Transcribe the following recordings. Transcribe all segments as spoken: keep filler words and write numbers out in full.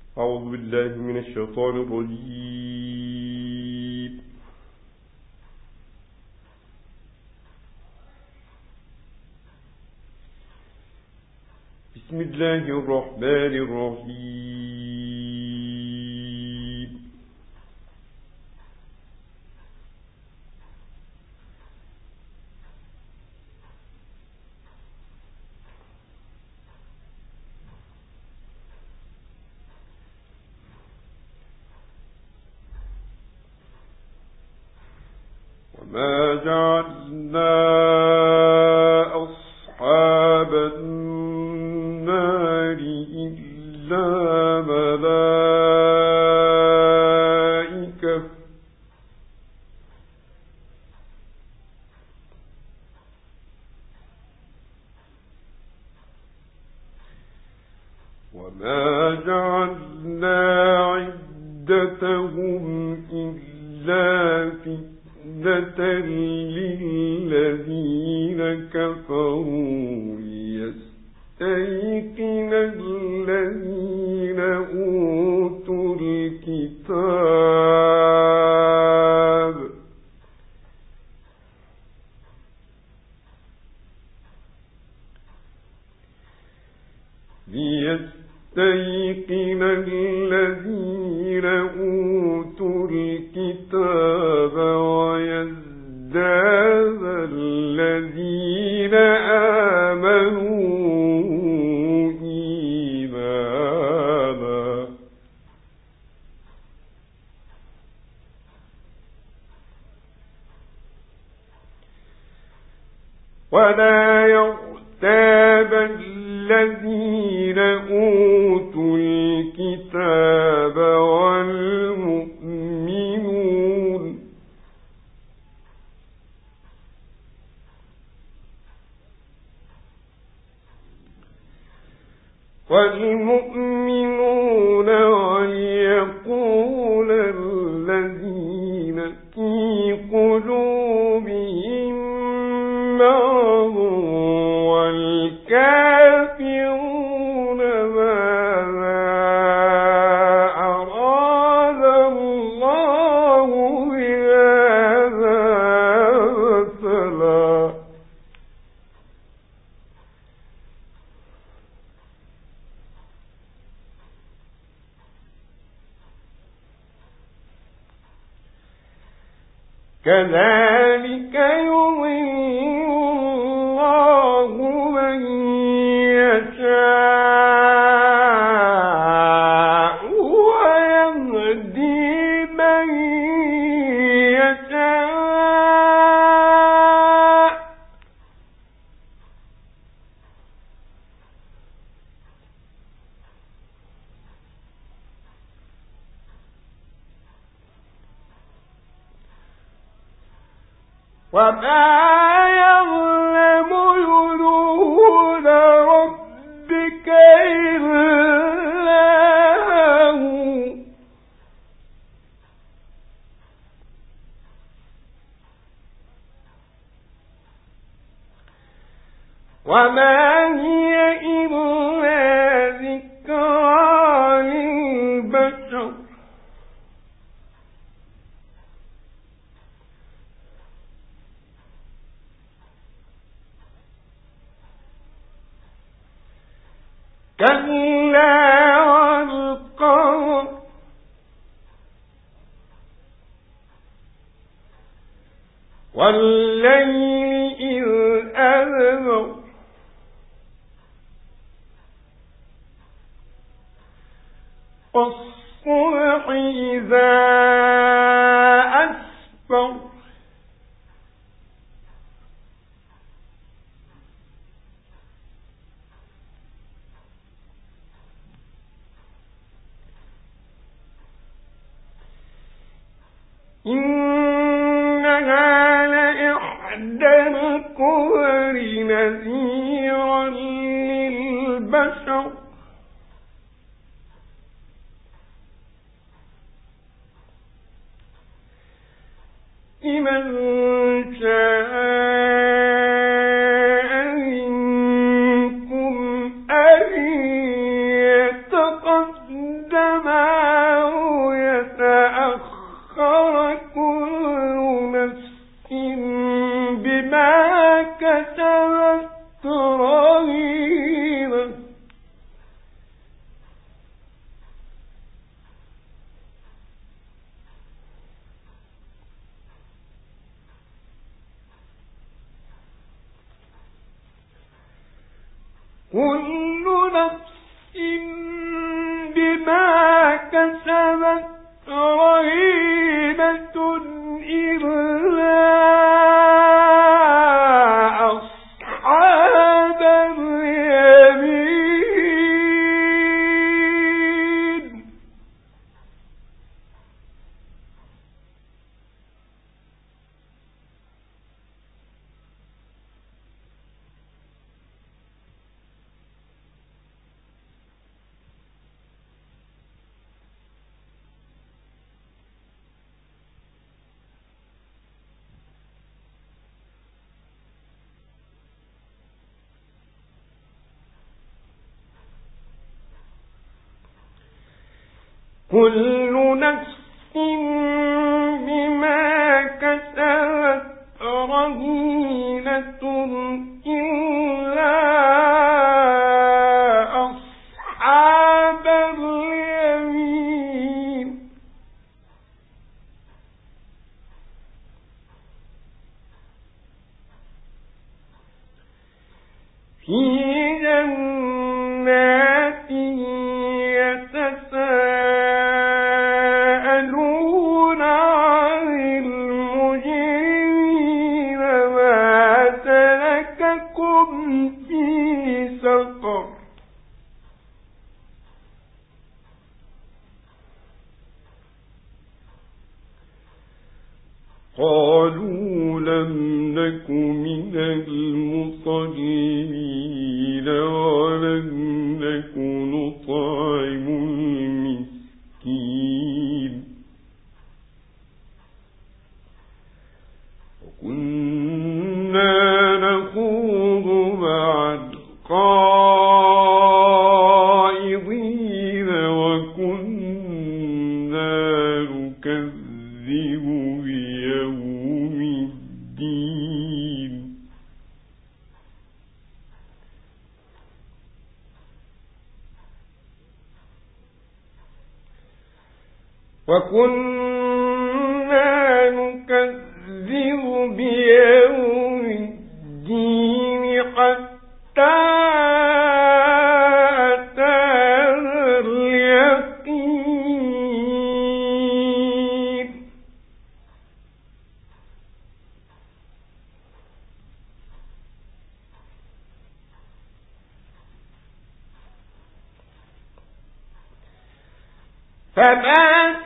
أعوذ بالله من الشيطان الرجيم. بسم الله الرحمن الرحيم. وما جعلنا أصحاب النار إلا ملائكة وما جعلنا عدتهم إلا فتنة للذين كفروا ليستيقن الذين أوتوا الكتاب ليستيقن الذين أوتوا الكتاب ويزداد الذين آمنوا إيمانا ولا يرتاب الذين أوتوا الكتاب والمؤمنون والمؤمنون وليقول الذين في قلوبهم مرض والكافرون ماذا أراد الله بهذا مثلا كذلك يضل الله من يشاء ويهدي من يشاء وما يعلم جنود ربك إلا هو وما هي إلا ذكرى للبشر كلا والقمر والليل إذ أدبر والصبح إذا أسفر إنها لإحدى الكبر نذيرا للبشر لمن شاء منكم أن يتقدم كل نفس بما كسبت رهينة إلا أصحاب اليمين كل نفس بما كسبت رهينة إلا أصحاب اليمين في جنات يتساءلون عن المجرمين ما سلككم في سقر قالوا لم نك من المصلين ولم نك نطعم المسكين وكنا نخوض مع الخائضين وكنا نكذب بيوم الدين وكنا نكذب بيوم الدين حتى أتانا اليقين فما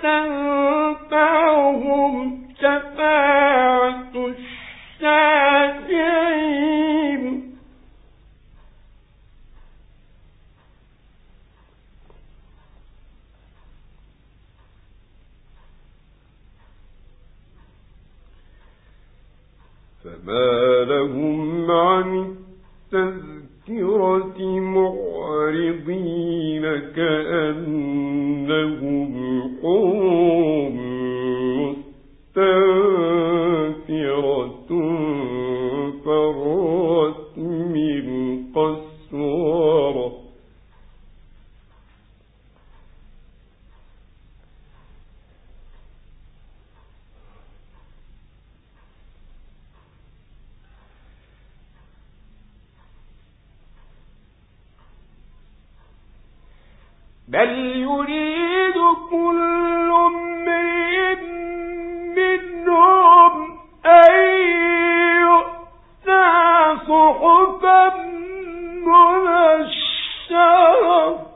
تنفعهم شفاعة الشافعين فما لهم عن التذكرة معرضين كأنهم حمر مستنفرة فرت من قسورة بل يريد كل امرئ منهم أن يؤتى صحفا منشرة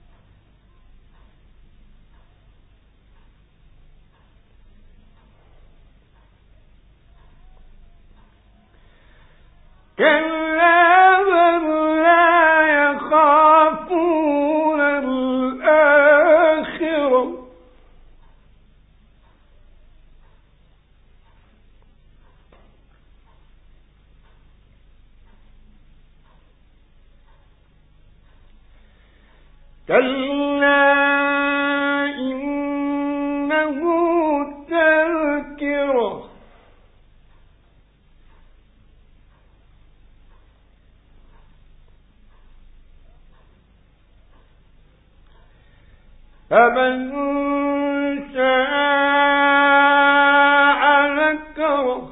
كلا بل لا يخافون الآخرة كلا إنه تذكرة فمن شاء ذكره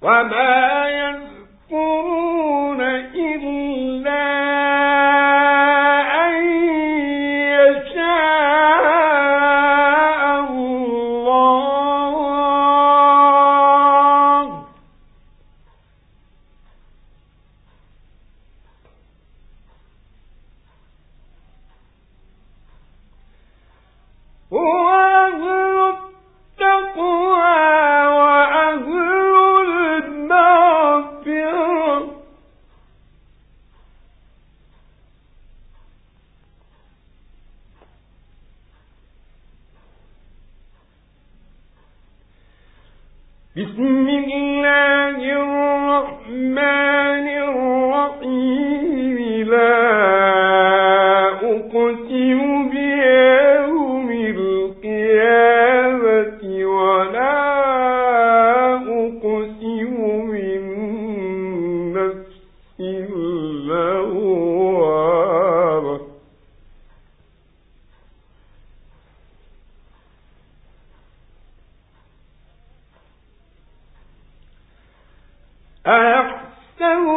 وما يذكرون إلا أن يشاء الله هو أهل التقوى بسم الله الرحمن الرحيم لا أقسم بيوم القيامة ولا أقسم بالنفس اللوامة أيحسب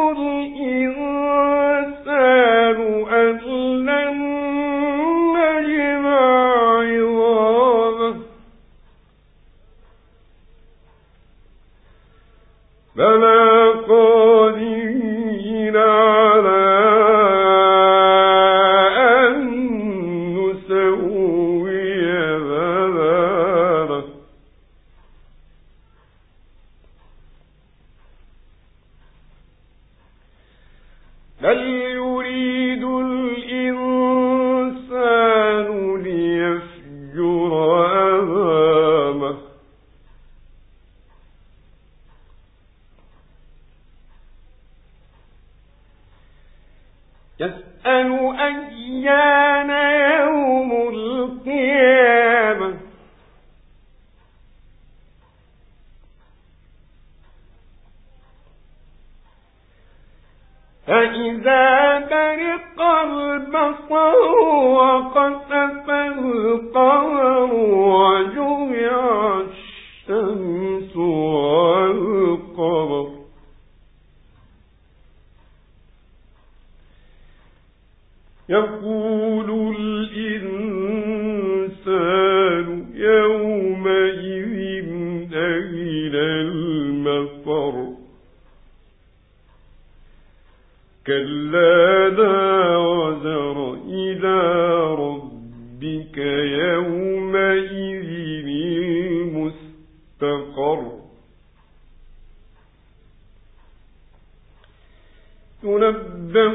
الإنسان أن لن نجمع عظامه بلى قادرين على أن نسوي بنانه بل يريد الإنسان ليفجر أمامه يسأل أيان يوم القيامة فإذا برق البصر وخسف القمر وجمع الشمس والقمر يقول الإنسان يومئذ أين المفر كلا لا وزر إلى ربك يومئذ المستقر تنبأ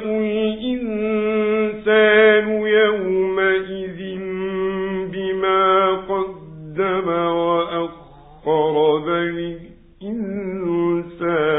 الإنسان يومئذ بما قدم وأخر بل الإنسان